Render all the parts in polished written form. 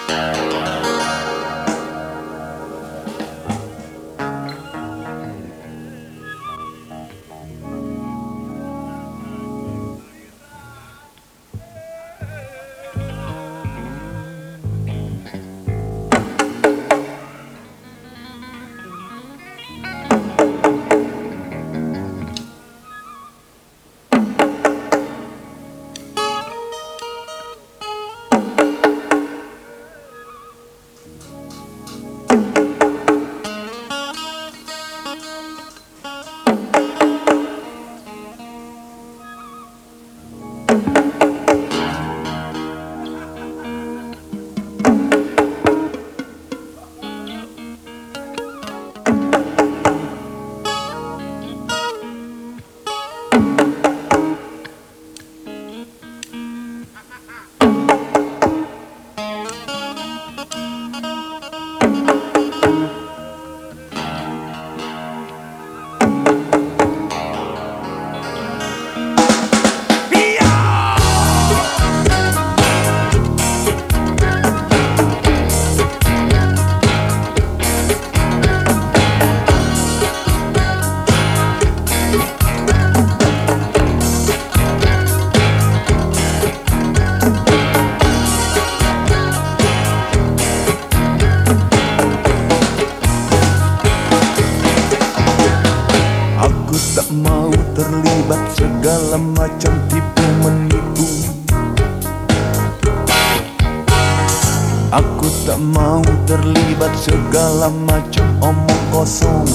terlibat segala macam tipu menipu. Aku tak mau terlibat segala macam omong kosong.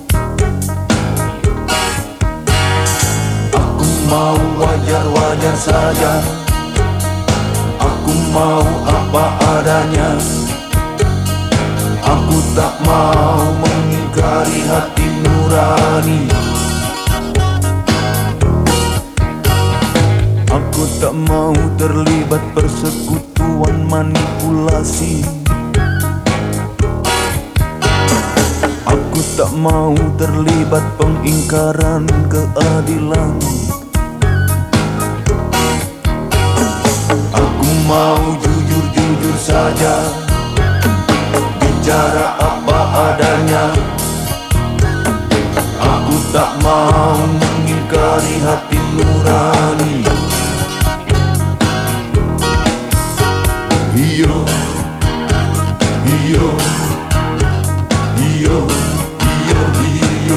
Aku mau wajar-wajar saja. Aku mau apa adanya. Aku tak mau mengingkari hati nurani. Aku tak mau terlibat persekutuan manipulasi. Aku tak mau terlibat pengingkaran keadilan. Aku mau jujur-jujur saja, bicara apa adanya. Aku tak mau mengingkari hati nurani. Iyo, iyo, iyo, iyo, iyo,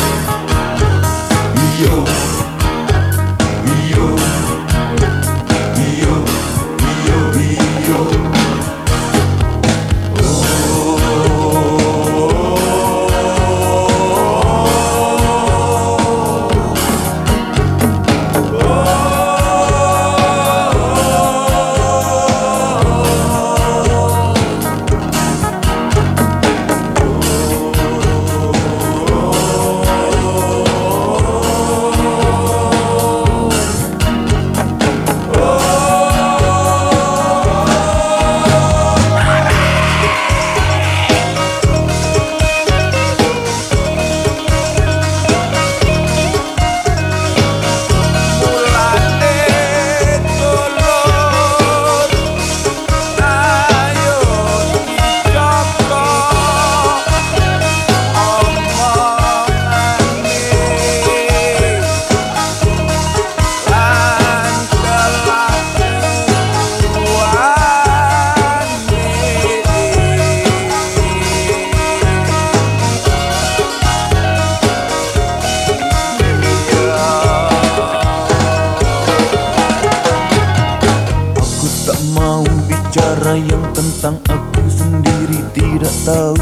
iyo, iyo, iyo, iyo, iyo. Bicara yang tentang aku sendiri tidak tahu.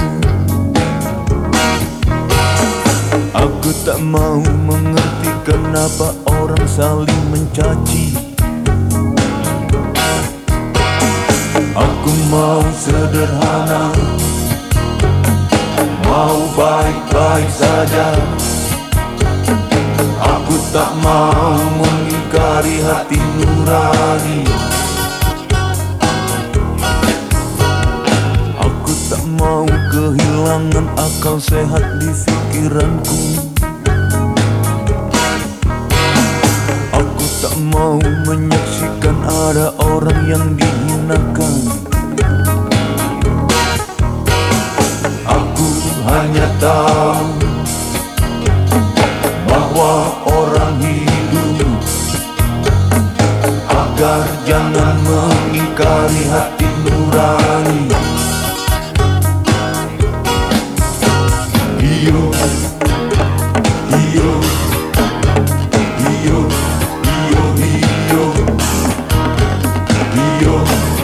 Aku tak mau mengerti kenapa orang saling mencaci. Aku mau sederhana, mau baik-baik saja. Aku tak mau mengingkari hati nurani. Tak mau kehilangan akal sehat di pikiranku. Aku tak mau menyaksikan ada orang yang dihinakan. mengingkari hati nurani. Iyo, iyo, iyo, iyo, iyo, iyo,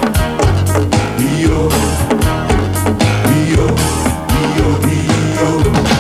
iyo, iyo, iyo, iyo.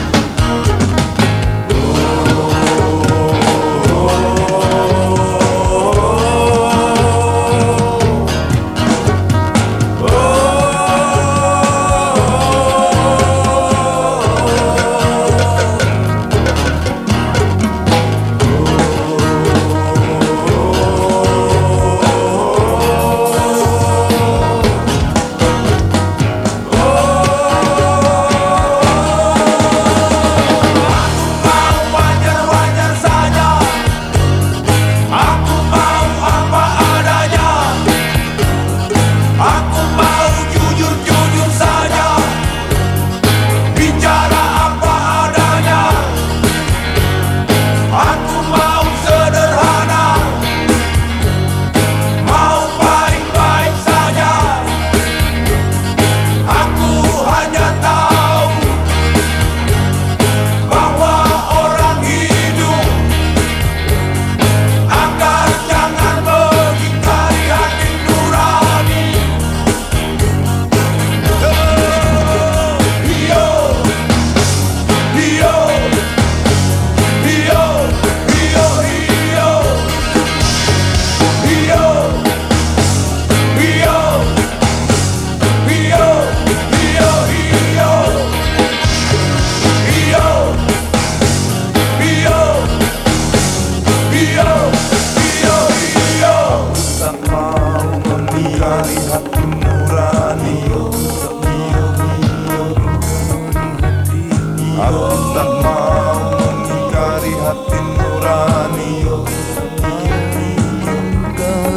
Aku tak mau mengingkari hati nurani.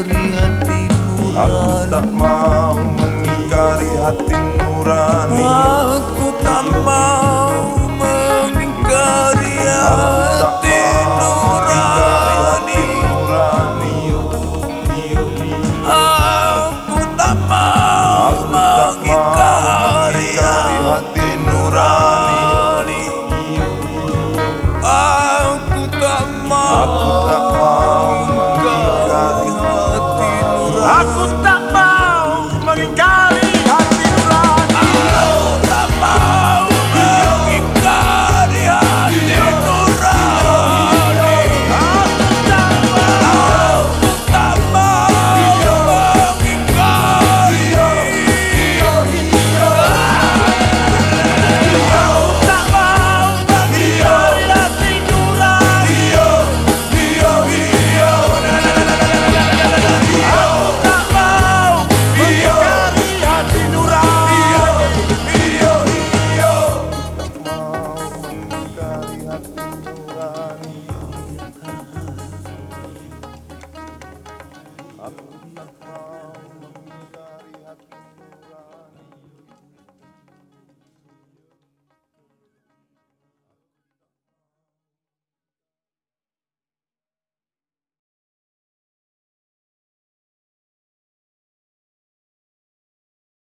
Aku tak mau mengingkari hati nurani.